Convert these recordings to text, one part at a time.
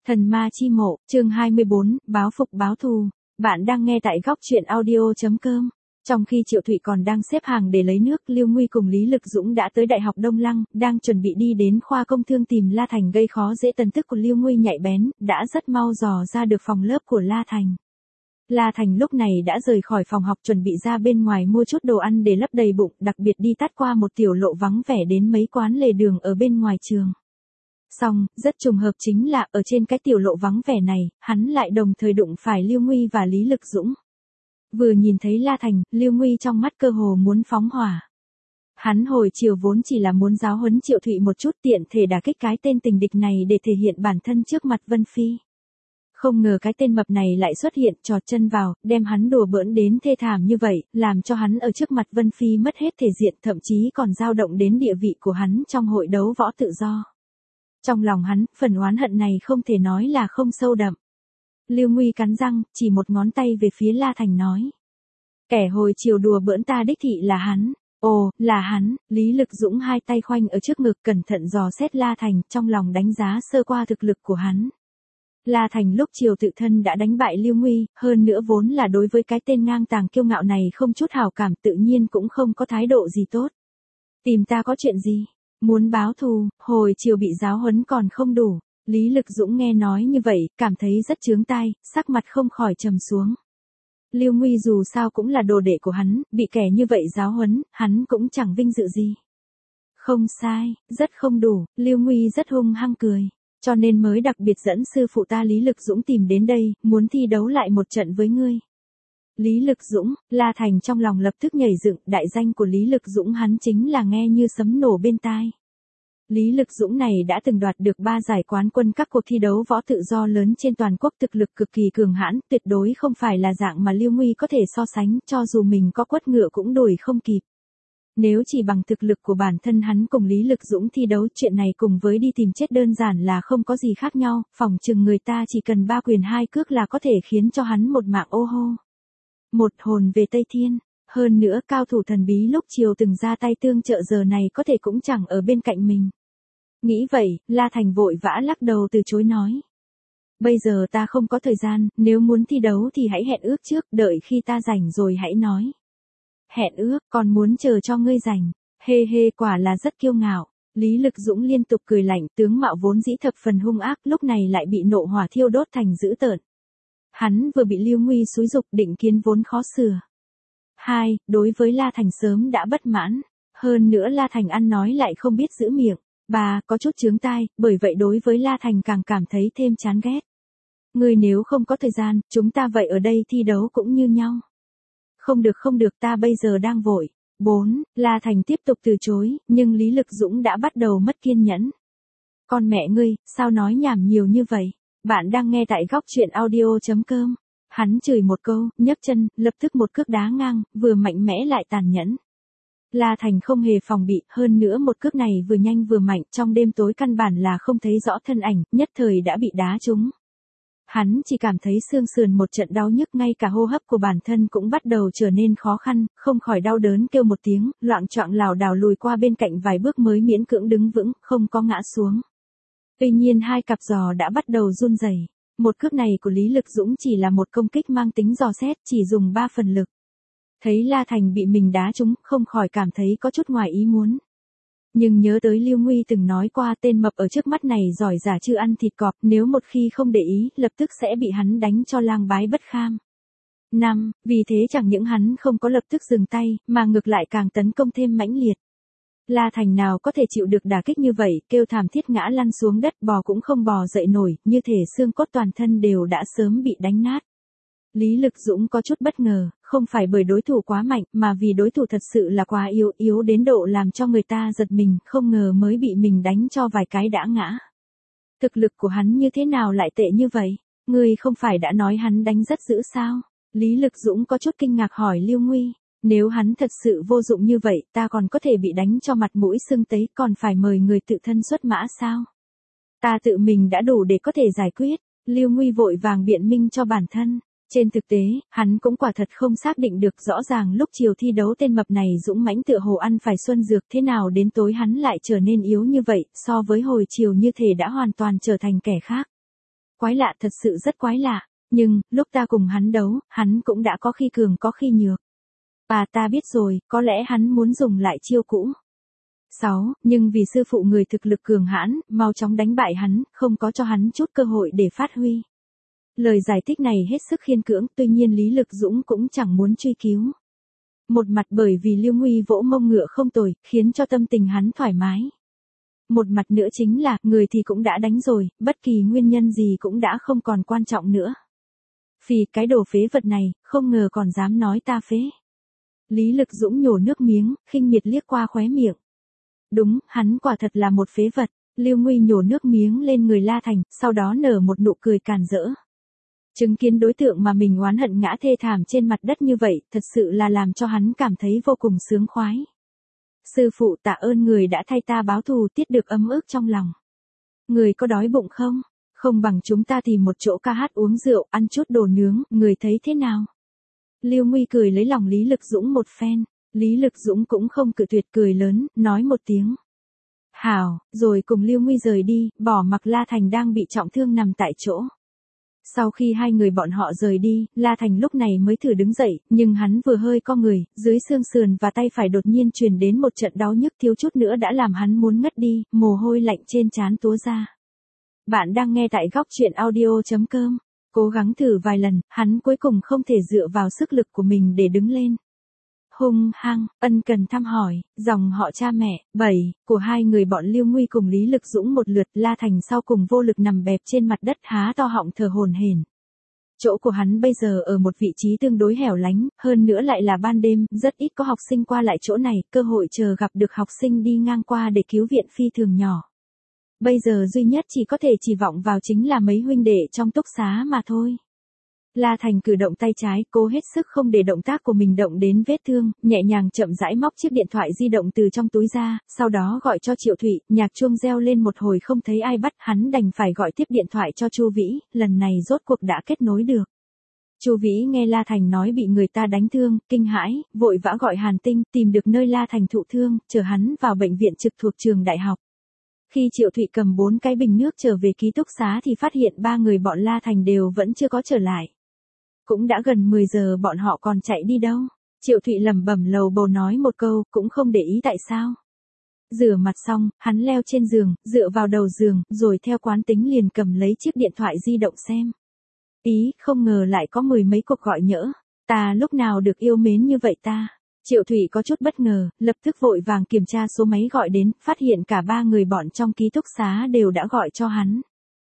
Thần ma chi mộ, chương 24, báo phục báo thù. Bạn đang nghe tại góc truyện audio.com. Trong khi Triệu Thụy còn đang xếp hàng để lấy nước, Lưu Nguy cùng Lý Lực Dũng đã tới Đại học Đông Lăng, đang chuẩn bị đi đến khoa công thương tìm La Thành gây khó dễ. Tần tức của Lưu Nguy nhạy bén, đã rất mau dò ra được phòng lớp của La Thành. La Thành lúc này đã rời khỏi phòng học chuẩn bị ra bên ngoài mua chút đồ ăn để lấp đầy bụng, đặc biệt đi tắt qua một tiểu lộ vắng vẻ đến mấy quán lề đường ở bên ngoài trường. Xong, rất trùng hợp chính là ở trên cái tiểu lộ vắng vẻ này, hắn lại đồng thời đụng phải Lưu Nguy và Lý Lực Dũng. Vừa nhìn thấy La Thành, Lưu Nguy trong mắt cơ hồ muốn phóng hỏa. Hắn hồi chiều vốn chỉ là muốn giáo huấn Triệu Thụy một chút, tiện thể đả kích cái tên tình địch này để thể hiện bản thân trước mặt Vân Phi. Không ngờ cái tên mập này lại xuất hiện, trọt chân vào, đem hắn đùa bỡn đến thê thảm như vậy, làm cho hắn ở trước mặt Vân Phi mất hết thể diện, thậm chí còn dao động đến địa vị của hắn trong hội đấu võ tự do. Trong lòng hắn, phần oán hận này không thể nói là không sâu đậm. Lưu Nguy cắn răng, chỉ một ngón tay về phía La Thành nói. Kẻ hồi chiều đùa bỡn ta đích thị là hắn. Ồ, là hắn. Lý Lực Dũng hai tay khoanh ở trước ngực, cẩn thận dò xét La Thành, trong lòng đánh giá sơ qua thực lực của hắn. La Thành lúc chiều tự thân đã đánh bại Lưu Nguy, hơn nữa vốn là đối với cái tên ngang tàng kiêu ngạo này không chút hảo cảm, tự nhiên cũng không có thái độ gì tốt. Tìm ta có chuyện gì? Muốn báo thù, hồi chiều bị giáo huấn còn không đủ. Lý Lực Dũng nghe nói như vậy, cảm thấy rất chướng tai, sắc mặt không khỏi trầm xuống. Lưu Nguy dù sao cũng là đồ đệ của hắn, bị kẻ như vậy giáo huấn, hắn cũng chẳng vinh dự gì. Không sai, rất không đủ, Lưu Nguy rất hung hăng cười. Cho nên mới đặc biệt dẫn sư phụ ta Lý Lực Dũng tìm đến đây, muốn thi đấu lại một trận với ngươi. Lý Lực Dũng, La Thành trong lòng lập tức nhảy dựng, đại danh của Lý Lực Dũng hắn chính là nghe như sấm nổ bên tai. Lý Lực Dũng này đã từng đoạt được 3 giải quán quân các cuộc thi đấu võ tự do lớn trên toàn quốc, thực lực cực kỳ cường hãn, tuyệt đối không phải là dạng mà Lưu Nguy có thể so sánh, cho dù mình có quất ngựa cũng đuổi không kịp. Nếu chỉ bằng thực lực của bản thân hắn cùng Lý Lực Dũng thi đấu, chuyện này cùng với đi tìm chết đơn giản là không có gì khác nhau, phỏng chừng người ta chỉ cần 3 quyền 2 cước là có thể khiến cho hắn một mạng ô hô. Một hồn về Tây Thiên, hơn nữa cao thủ thần bí lúc chiều từng ra tay tương trợ giờ này có thể cũng chẳng ở bên cạnh mình. Nghĩ vậy, La Thành vội vã lắc đầu từ chối nói. Bây giờ ta không có thời gian, nếu muốn thi đấu thì hãy hẹn ước trước, đợi khi ta rảnh rồi hãy nói. Hẹn ước, còn muốn chờ cho ngươi rảnh. Hê hê, quả là rất kiêu ngạo. Lý Lực Dũng liên tục cười lạnh, tướng mạo vốn dĩ thập phần hung ác, lúc này lại bị nộ hỏa thiêu đốt thành dữ tợn. Hắn vừa bị Lưu Nguy xúi giục, định kiến vốn khó sửa. 2. Đối với La Thành sớm đã bất mãn. Hơn nữa La Thành ăn nói lại không biết giữ miệng. 3. Có chút chướng tai, bởi vậy đối với La Thành càng cảm thấy thêm chán ghét. Ngươi nếu không có thời gian, chúng ta vậy ở đây thi đấu cũng như nhau. Không được, ta bây giờ đang vội. 4. La Thành tiếp tục từ chối, nhưng Lý Lực Dũng đã bắt đầu mất kiên nhẫn. Con mẹ ngươi, sao nói nhảm nhiều như vậy? Bạn đang nghe tại góc truyện audio.com. Hắn chửi một câu, nhấc chân, lập tức một cước đá ngang, vừa mạnh mẽ lại tàn nhẫn. La Thành không hề phòng bị, hơn nữa một cước này vừa nhanh vừa mạnh, trong đêm tối căn bản là không thấy rõ thân ảnh, nhất thời đã bị đá trúng. Hắn chỉ cảm thấy xương sườn một trận đau nhức, ngay cả hô hấp của bản thân cũng bắt đầu trở nên khó khăn, không khỏi đau đớn kêu một tiếng, loạng choạng lảo đảo lùi qua bên cạnh vài bước mới miễn cưỡng đứng vững, không có ngã xuống. Tuy nhiên hai cặp giò đã bắt đầu run rẩy. Một cước này của Lý Lực Dũng chỉ là một công kích mang tính dò xét, chỉ dùng 3 phần lực. Thấy La Thành bị mình đá trúng, không khỏi cảm thấy có chút ngoài ý muốn. Nhưng nhớ tới Lưu Nguy từng nói qua tên mập ở trước mắt này giỏi giả chưa ăn thịt cọp, nếu một khi không để ý, lập tức sẽ bị hắn đánh cho lang bái bất kham. 5. Vì thế chẳng những hắn không có lập tức dừng tay, mà ngược lại càng tấn công thêm mãnh liệt. La Thành nào có thể chịu được đả kích như vậy, kêu thảm thiết ngã lăn xuống đất, bò cũng không bò dậy nổi, như thể xương cốt toàn thân đều đã sớm bị đánh nát. Lý Lực Dũng có chút bất ngờ, không phải bởi đối thủ quá mạnh, mà vì đối thủ thật sự là quá yếu đến độ làm cho người ta giật mình, không ngờ mới bị mình đánh cho vài cái đã ngã. Thực lực của hắn như thế nào lại tệ như vậy? Ngươi không phải đã nói hắn đánh rất dữ sao? Lý Lực Dũng có chút kinh ngạc hỏi Lưu Nguy. Nếu hắn thật sự vô dụng như vậy, ta còn có thể bị đánh cho mặt mũi sưng tấy, còn phải mời người tự thân xuất mã sao? Ta tự mình đã đủ để có thể giải quyết. Lưu Nguy vội vàng biện minh cho bản thân. Trên thực tế, hắn cũng quả thật không xác định được, rõ ràng lúc chiều thi đấu tên mập này dũng mãnh tựa hồ ăn phải xuân dược, thế nào đến tối hắn lại trở nên yếu như vậy, so với hồi chiều như thể đã hoàn toàn trở thành kẻ khác. quái lạ, thật sự rất quái lạ. Nhưng, lúc ta cùng hắn đấu, hắn cũng đã có khi cường có khi nhược. Ta biết rồi, có lẽ hắn muốn dùng lại chiêu cũ. 6. Nhưng vì sư phụ người thực lực cường hãn, mau chóng đánh bại hắn, không có cho hắn chút cơ hội để phát huy. Lời giải thích này hết sức khiên cưỡng, tuy nhiên Lý Lực Dũng cũng chẳng muốn truy cứu. Một mặt bởi vì Lưu Nguy vỗ mông ngựa không tồi, khiến cho tâm tình hắn thoải mái. Một mặt nữa chính là, người thì cũng đã đánh rồi, bất kỳ nguyên nhân gì cũng đã không còn quan trọng nữa. Vì cái đồ phế vật này, không ngờ còn dám nói ta phế. Lý Lực Dũng nhổ nước miếng, khinh miệt liếc qua khóe miệng. Đúng, hắn quả thật là một phế vật. Lưu Nguy nhổ nước miếng lên người La Thành, sau đó nở một nụ cười càn rỡ. Chứng kiến đối tượng mà mình oán hận ngã thê thảm trên mặt đất như vậy, thật sự là làm cho hắn cảm thấy vô cùng sướng khoái. Sư phụ, tạ ơn người đã thay ta báo thù, tiết được ấm ức trong lòng. Người có đói bụng không? Không bằng chúng ta tìm một chỗ ca hát uống rượu, ăn chút đồ nướng, người thấy thế nào? Lưu Nguy cười lấy lòng Lý Lực Dũng một phen. Lý Lực Dũng cũng không cự tuyệt, cười lớn, nói một tiếng. Hảo, rồi cùng Lưu Nguy rời đi, bỏ mặc La Thành đang bị trọng thương nằm tại chỗ. Sau khi hai người bọn họ rời đi, La Thành lúc này mới thử đứng dậy, nhưng hắn vừa hơi co người, dưới xương sườn và tay phải đột nhiên truyền đến một trận đau nhức thiếu chút nữa đã làm hắn muốn ngất đi, mồ hôi lạnh trên trán túa ra. Bạn đang nghe tại góc truyện audio.com. Cố gắng thử vài lần, hắn cuối cùng không thể dựa vào sức lực của mình để đứng lên. Hung hăng, ân cần thăm hỏi, dòng họ cha mẹ, 7, của hai người bọn Lưu Nguy cùng Lý Lực Dũng một lượt, La Thành sau cùng vô lực nằm bẹp trên mặt đất há to họng thở hổn hển. Chỗ của hắn bây giờ ở một vị trí tương đối hẻo lánh, hơn nữa lại là ban đêm, rất ít có học sinh qua lại chỗ này, cơ hội chờ gặp được học sinh đi ngang qua để cứu viện phi thường nhỏ. Bây giờ duy nhất chỉ có thể chỉ vọng vào chính là mấy huynh đệ trong túc xá mà thôi. La Thành cử động tay trái, cố hết sức không để động tác của mình động đến vết thương, nhẹ nhàng chậm rãi móc chiếc điện thoại di động từ trong túi ra, sau đó gọi cho Triệu Thụy, nhạc chuông reo lên một hồi không thấy ai bắt, hắn đành phải gọi tiếp điện thoại cho Chu Vĩ, lần này rốt cuộc đã kết nối được. Chu Vĩ nghe La Thành nói bị người ta đánh thương, kinh hãi, vội vã gọi Hàn Tinh, tìm được nơi La Thành thụ thương, chở hắn vào bệnh viện trực thuộc trường đại học. Khi Triệu Thụy cầm 4 cái bình nước trở về ký túc xá thì phát hiện 3 người bọn La Thành đều vẫn chưa có trở lại. Cũng đã gần 10 giờ, bọn họ còn chạy đi đâu? Triệu Thụy lẩm bẩm lầu bầu nói một câu, cũng không để ý tại sao. Rửa mặt xong, hắn leo trên giường, dựa vào đầu giường, rồi theo quán tính liền cầm lấy chiếc điện thoại di động xem. Không ngờ lại có 10 mấy cuộc gọi nhỡ. Ta lúc nào được yêu mến như vậy ta? Triệu Thụy có chút bất ngờ, lập tức vội vàng kiểm tra số máy gọi đến, phát hiện cả 3 người bọn trong ký túc xá đều đã gọi cho hắn.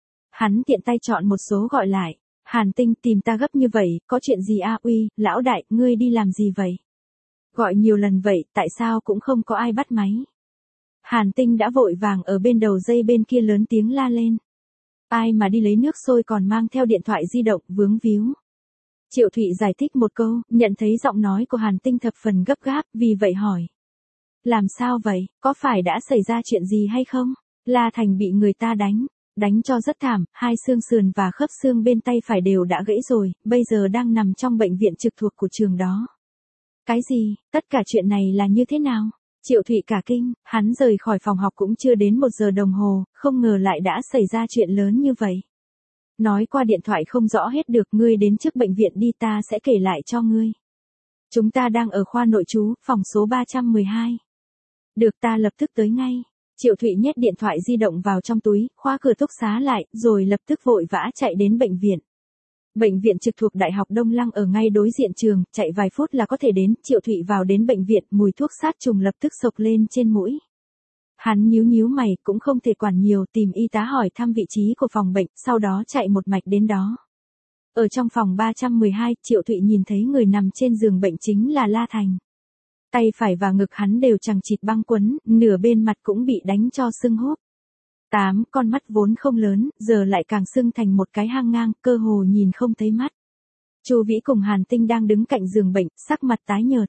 Hắn tiện tay chọn một số gọi lại. Hàn Tinh, tìm ta gấp như vậy, có chuyện gì a? Uy, lão đại, ngươi đi làm gì vậy? Gọi nhiều lần vậy, tại sao cũng không có ai bắt máy? Hàn Tinh đã vội vàng ở bên đầu dây bên kia lớn tiếng la lên. Ai mà đi lấy nước sôi còn mang theo điện thoại di động, vướng víu. Triệu Thụy giải thích một câu, nhận thấy giọng nói của Hàn Tinh thập phần gấp gáp, vì vậy hỏi. Làm sao vậy, có phải đã xảy ra chuyện gì hay không? La Thành bị người ta đánh cho rất thảm, hai xương sườn và khớp xương bên tay phải đều đã gãy rồi, bây giờ đang nằm trong bệnh viện trực thuộc của trường đó. Cái gì, tất cả chuyện này là như thế nào? Triệu Thụy cả kinh, hắn rời khỏi phòng học cũng chưa đến 1 giờ đồng hồ, không ngờ lại đã xảy ra chuyện lớn như vậy. Nói qua điện thoại không rõ hết được, ngươi đến trước bệnh viện đi, ta sẽ kể lại cho ngươi. Chúng ta đang ở khoa nội trú, phòng số 312. Được, ta lập tức tới ngay. Triệu Thụy nhét điện thoại di động vào trong túi, khóa cửa túc xá lại, rồi lập tức vội vã chạy đến bệnh viện. Bệnh viện trực thuộc Đại học Đông Lăng ở ngay đối diện trường, chạy vài phút là có thể đến. Triệu Thụy vào đến bệnh viện, mùi thuốc sát trùng lập tức xộc lên trên mũi. Hắn nhíu mày, cũng không thể quản nhiều, tìm y tá hỏi thăm vị trí của phòng bệnh, sau đó chạy một mạch đến đó. Ở trong phòng 312, Triệu Thụy nhìn thấy người nằm trên giường bệnh chính là La Thành. Tay phải và ngực hắn đều chằng chịt băng quấn, nửa bên mặt cũng bị đánh cho sưng húp. 8, con mắt vốn không lớn, giờ lại càng sưng thành một cái hang ngang, cơ hồ nhìn không thấy mắt. Chu Vĩ cùng Hàn Tinh đang đứng cạnh giường bệnh, sắc mặt tái nhợt.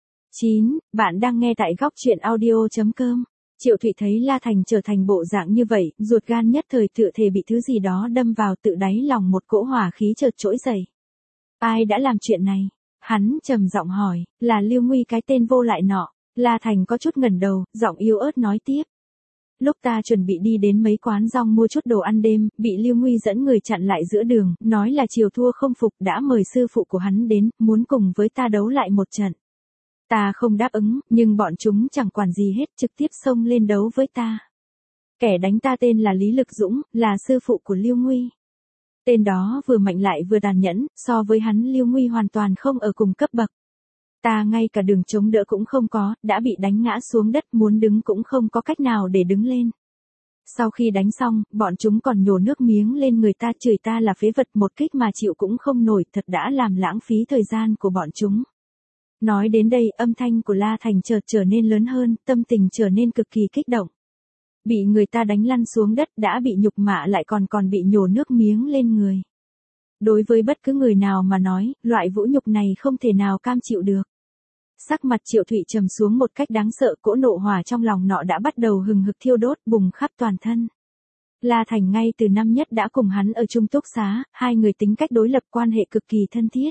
9, bạn đang nghe tại góc truyện audio.com. Triệu Thụy thấy La Thành trở thành bộ dạng như vậy, ruột gan nhất thời tựa thể bị thứ gì đó đâm vào, tự đáy lòng một cỗ hỏa khí chợt trỗi dậy. Ai đã làm chuyện này? Hắn trầm giọng hỏi, là Lưu Nguy cái tên vô lại nọ. La Thành có chút ngẩng đầu, giọng yếu ớt nói tiếp. Lúc ta chuẩn bị đi đến mấy quán rong mua chút đồ ăn đêm, bị Lưu Nguy dẫn người chặn lại giữa đường, nói là chiều thua không phục đã mời sư phụ của hắn đến, muốn cùng với ta đấu lại một trận. Ta không đáp ứng, nhưng bọn chúng chẳng quản gì hết, trực tiếp xông lên đấu với ta. Kẻ đánh ta tên là Lý Lực Dũng, là sư phụ của Lưu Nguy. Tên đó vừa mạnh lại vừa tàn nhẫn, so với hắn Lưu Nguy hoàn toàn không ở cùng cấp bậc. Ta ngay cả đường chống đỡ cũng không có, đã bị đánh ngã xuống đất, muốn đứng cũng không có cách nào để đứng lên. Sau khi đánh xong, bọn chúng còn nhổ nước miếng lên người ta, chửi ta là phế vật, một kích mà chịu cũng không nổi, thật đã làm lãng phí thời gian của bọn chúng. Nói đến đây, âm thanh của La Thành chợt trở nên lớn hơn, tâm tình trở nên cực kỳ kích động. Bị người ta đánh lăn xuống đất, đã bị nhục mạ lại còn bị nhổ nước miếng lên người. Đối với bất cứ người nào mà nói, loại vũ nhục này không thể nào cam chịu được. Sắc mặt Triệu Thụy trầm xuống một cách đáng sợ, cỗ nộ hỏa trong lòng nọ đã bắt đầu hừng hực thiêu đốt, bùng khắp toàn thân. La Thành ngay từ năm nhất đã cùng hắn ở chung túc xá, hai người tính cách đối lập, quan hệ cực kỳ thân thiết.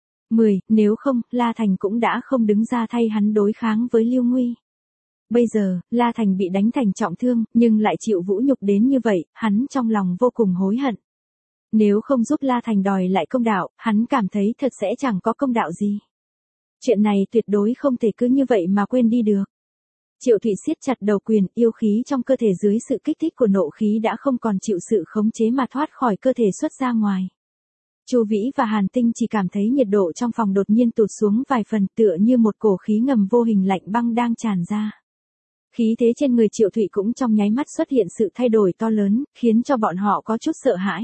Nếu không, La Thành cũng đã không đứng ra thay hắn đối kháng với Lưu Nguy. Bây giờ, La Thành bị đánh thành trọng thương, nhưng lại chịu vũ nhục đến như vậy, hắn trong lòng vô cùng hối hận. Nếu không giúp La Thành đòi lại công đạo, hắn cảm thấy thật sẽ chẳng có công đạo gì. Chuyện này tuyệt đối không thể cứ như vậy mà quên đi được. Triệu Thụy siết chặt đầu quyền, yêu khí trong cơ thể dưới sự kích thích của nộ khí đã không còn chịu sự khống chế mà thoát khỏi cơ thể xuất ra ngoài. Chu Vĩ và Hàn Tinh chỉ cảm thấy nhiệt độ trong phòng đột nhiên tụt xuống vài phần, tựa như một cổ khí ngầm vô hình lạnh băng đang tràn ra. Khí thế trên người Triệu Thụy cũng trong nháy mắt xuất hiện sự thay đổi to lớn, khiến cho bọn họ có chút sợ hãi.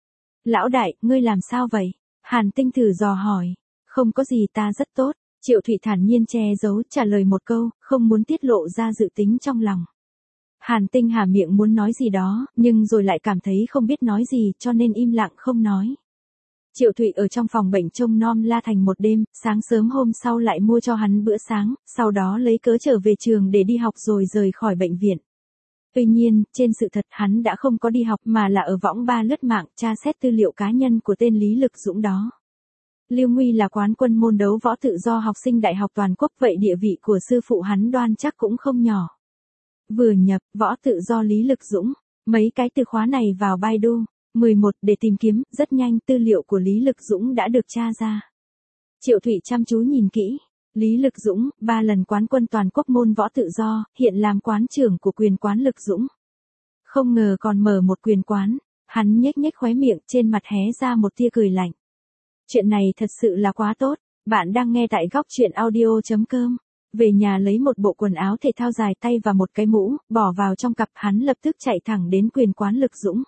Lão đại, ngươi làm sao vậy? Hàn Tinh thử dò hỏi. Không có gì, ta rất tốt. Triệu Thụy thản nhiên che giấu, trả lời một câu, không muốn tiết lộ ra dự tính trong lòng. Hàn Tinh há miệng muốn nói gì đó, nhưng rồi lại cảm thấy không biết nói gì, cho nên im lặng không nói. Triệu Thụy ở trong phòng bệnh trông nom La Thành một đêm, sáng sớm hôm sau lại mua cho hắn bữa sáng, sau đó lấy cớ trở về trường để đi học rồi rời khỏi bệnh viện. Tuy nhiên, trên sự thật hắn đã không có đi học mà là ở võng ba lướt mạng tra xét tư liệu cá nhân của tên Lý Lực Dũng đó. Lưu Nguy là quán quân môn đấu võ tự do học sinh đại học toàn quốc, vậy địa vị của sư phụ hắn đoan chắc cũng không nhỏ. Vừa nhập, võ tự do Lý Lực Dũng, mấy cái từ khóa này vào Baidu 11 để tìm kiếm, rất nhanh tư liệu của Lý Lực Dũng đã được tra ra. Triệu Thụy chăm chú nhìn kỹ. Lý Lực Dũng, 3 lần quán quân toàn quốc môn võ tự do, hiện làm quán trưởng của quyền quán Lực Dũng. Không ngờ còn mở một quyền quán, hắn nhếch nhếch khóe miệng, trên mặt hé ra một tia cười lạnh. Chuyện này thật sự là quá tốt, bạn đang nghe tại góc truyện audio.com. Về nhà lấy một bộ quần áo thể thao dài tay và một cái mũ, bỏ vào trong cặp, hắn lập tức chạy thẳng đến quyền quán Lực Dũng.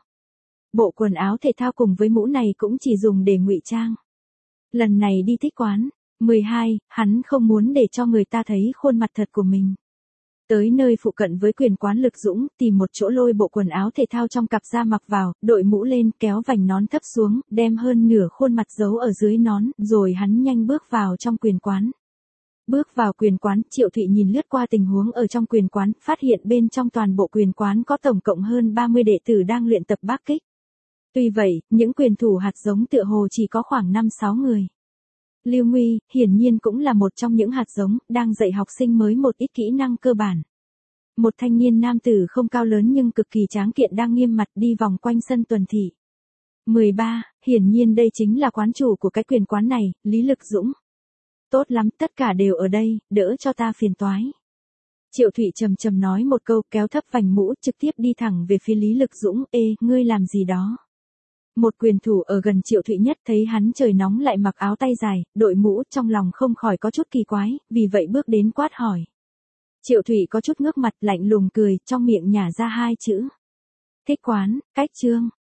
Bộ quần áo thể thao cùng với mũ này cũng chỉ dùng để ngụy trang. Lần này đi thích quán 12, hắn không muốn để cho người ta thấy khuôn mặt thật của mình. Tới nơi phụ cận với quyền quán Lực Dũng, tìm một chỗ lôi bộ quần áo thể thao trong cặp ra mặc vào, đội mũ lên, kéo vành nón thấp xuống, đem hơn nửa khuôn mặt giấu ở dưới nón, rồi hắn nhanh bước vào trong quyền quán. Bước vào quyền quán, Triệu Thụy nhìn lướt qua tình huống ở trong quyền quán, phát hiện bên trong toàn bộ quyền quán có tổng cộng hơn 30 đệ tử đang luyện tập bác kích. Tuy vậy, những quyền thủ hạt giống tựa hồ chỉ có khoảng 5-6 người. Lưu Nguy, hiển nhiên cũng là một trong những hạt giống, đang dạy học sinh mới một ít kỹ năng cơ bản. Một thanh niên nam tử không cao lớn nhưng cực kỳ tráng kiện đang nghiêm mặt đi vòng quanh sân tuần thị. 13, hiển nhiên đây chính là quán chủ của cái quyền quán này, Lý Lực Dũng. Tốt lắm, tất cả đều ở đây, đỡ cho ta phiền toái. Triệu Thụy trầm trầm nói một câu, kéo thấp vành mũ, trực tiếp đi thẳng về phía Lý Lực Dũng. Ê, ngươi làm gì đó? Một quyền thủ ở gần Triệu Thụy nhất thấy hắn trời nóng lại mặc áo tay dài, đội mũ, trong lòng không khỏi có chút kỳ quái, vì vậy bước đến quát hỏi. Triệu Thụy có chút ngước mặt, lạnh lùng cười, trong miệng nhả ra 2 chữ. Thích quán, cách chương.